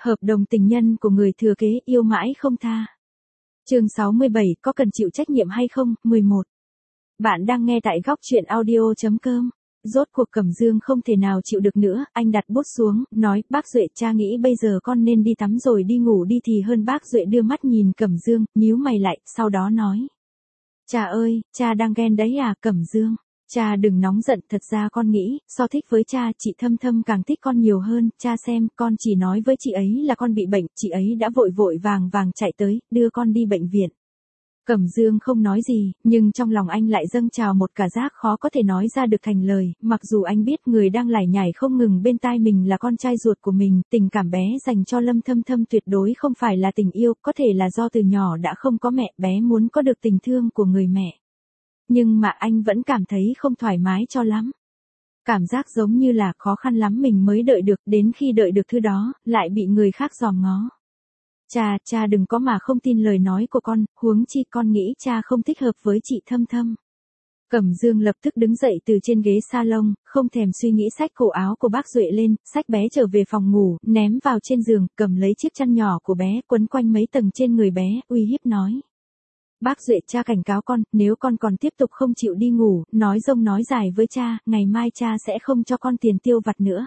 Hợp đồng tình nhân của người thừa kế yêu mãi không tha. Chương 67, có cần chịu trách nhiệm hay không? 11. Bạn đang nghe tại góc truyện audio.com. Rốt cuộc Cẩm Dương không thể nào chịu được nữa, anh đặt bút xuống, nói, bác Duệ, cha nghĩ bây giờ con nên đi tắm rồi đi ngủ đi thì hơn. Bác Duệ đưa mắt nhìn Cẩm Dương, nhíu mày lại, sau đó nói. Cha ơi, cha đang ghen đấy à, Cẩm Dương? Cha đừng nóng giận, thật ra con nghĩ, so thích với cha, chị Thâm Thâm càng thích con nhiều hơn, cha xem, con chỉ nói với chị ấy là con bị bệnh, chị ấy đã vội vội vàng vàng chạy tới, đưa con đi bệnh viện. Cẩm Dương không nói gì, nhưng trong lòng anh lại dâng trào một cảm giác khó có thể nói ra được thành lời, mặc dù anh biết người đang lải nhải không ngừng bên tai mình là con trai ruột của mình, tình cảm bé dành cho Lâm Thâm Thâm tuyệt đối không phải là tình yêu, có thể là do từ nhỏ đã không có mẹ, bé muốn có được tình thương của người mẹ. Nhưng mà anh vẫn cảm thấy không thoải mái cho lắm. Cảm giác giống như là khó khăn lắm mình mới đợi được, đến khi đợi được thứ đó, lại bị người khác dòm ngó. Cha đừng có mà không tin lời nói của con, huống chi con nghĩ cha không thích hợp với chị Thâm Thâm. Cẩm Dương lập tức đứng dậy từ trên ghế salon, không thèm suy nghĩ xách cổ áo của bác Duệ lên, xách bé trở về phòng ngủ, ném vào trên giường, cầm lấy chiếc chăn nhỏ của bé, quấn quanh mấy tầng trên người bé, uy hiếp nói. Bác Duệ, cha cảnh cáo con, nếu con còn tiếp tục không chịu đi ngủ, nói dông nói dài với cha, ngày mai cha sẽ không cho con tiền tiêu vặt nữa.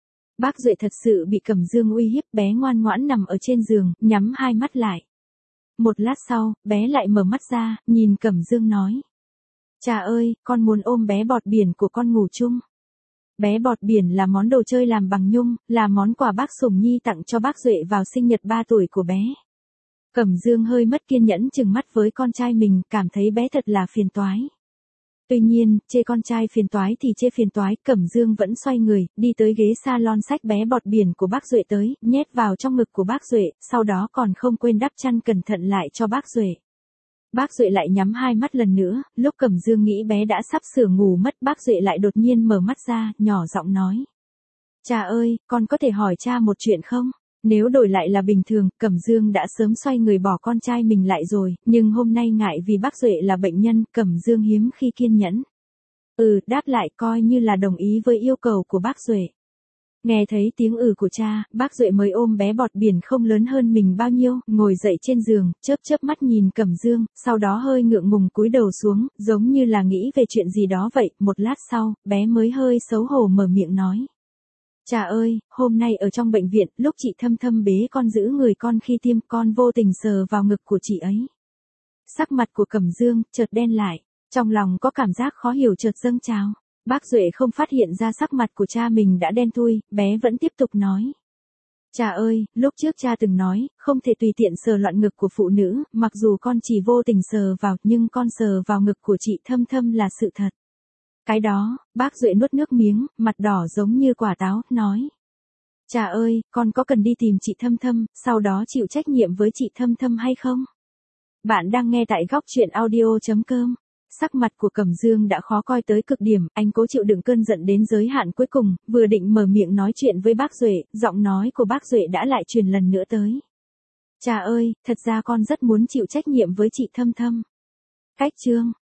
Bác Duệ thật sự bị Cẩm Dương uy hiếp, bé ngoan ngoãn nằm ở trên giường, nhắm hai mắt lại. Một lát sau, bé lại mở mắt ra, nhìn Cẩm Dương nói. Cha ơi, con muốn ôm bé bọt biển của con ngủ chung. Bé bọt biển là món đồ chơi làm bằng nhung, là món quà bác Sùng Nhi tặng cho bác Duệ vào sinh nhật 3 tuổi của bé. Cẩm Dương hơi mất kiên nhẫn chừng mắt với con trai mình, cảm thấy bé thật là phiền toái. Tuy nhiên, chê con trai phiền toái thì chê phiền toái, Cẩm Dương vẫn xoay người, đi tới ghế salon xách bé bọt biển của bác Duệ tới, nhét vào trong ngực của bác Duệ, sau đó còn không quên đắp chăn cẩn thận lại cho bác Duệ. Bác Duệ lại nhắm hai mắt lần nữa, lúc Cẩm Dương nghĩ bé đã sắp sửa ngủ mất, bác Duệ lại đột nhiên mở mắt ra, nhỏ giọng nói. Cha ơi, con có thể hỏi cha một chuyện không? Nếu đổi lại là bình thường, Cẩm Dương đã sớm xoay người bỏ con trai mình lại rồi, nhưng hôm nay ngại vì bác Duệ là bệnh nhân, Cẩm Dương hiếm khi kiên nhẫn. Đáp lại coi như là đồng ý với yêu cầu của bác Duệ. Nghe thấy tiếng của cha, bác Duệ mới ôm bé bọt biển không lớn hơn mình bao nhiêu, ngồi dậy trên giường, chớp mắt nhìn Cẩm Dương, sau đó hơi ngượng ngùng cúi đầu xuống, giống như là nghĩ về chuyện gì đó vậy, một lát sau, bé mới hơi xấu hổ mở miệng nói. Cha ơi, hôm nay ở trong bệnh viện, lúc chị Thâm Thâm bế con giữ người con khi tiêm, con vô tình sờ vào ngực của chị ấy. Sắc mặt của Cẩm Dương chợt đen lại, trong lòng có cảm giác khó hiểu chợt dâng trào. Bác Duệ không phát hiện ra sắc mặt của cha mình đã đen thui, bé vẫn tiếp tục nói. Cha ơi, lúc trước cha từng nói, không thể tùy tiện sờ loạn ngực của phụ nữ, mặc dù con chỉ vô tình sờ vào, nhưng con sờ vào ngực của chị Thâm Thâm là sự thật. Cái đó, bác Duệ nuốt nước miếng, mặt đỏ giống như quả táo, nói. Cha ơi, con có cần đi tìm chị Thâm Thâm, sau đó chịu trách nhiệm với chị Thâm Thâm hay không? Bạn đang nghe tại góc truyện audio.com. Sắc mặt của Cẩm Dương đã khó coi tới cực điểm, anh cố chịu đựng cơn giận đến giới hạn cuối cùng, vừa định mở miệng nói chuyện với bác Duệ, giọng nói của bác Duệ đã lại truyền lần nữa tới. Cha ơi, thật ra con rất muốn chịu trách nhiệm với chị Thâm Thâm. Cách chương.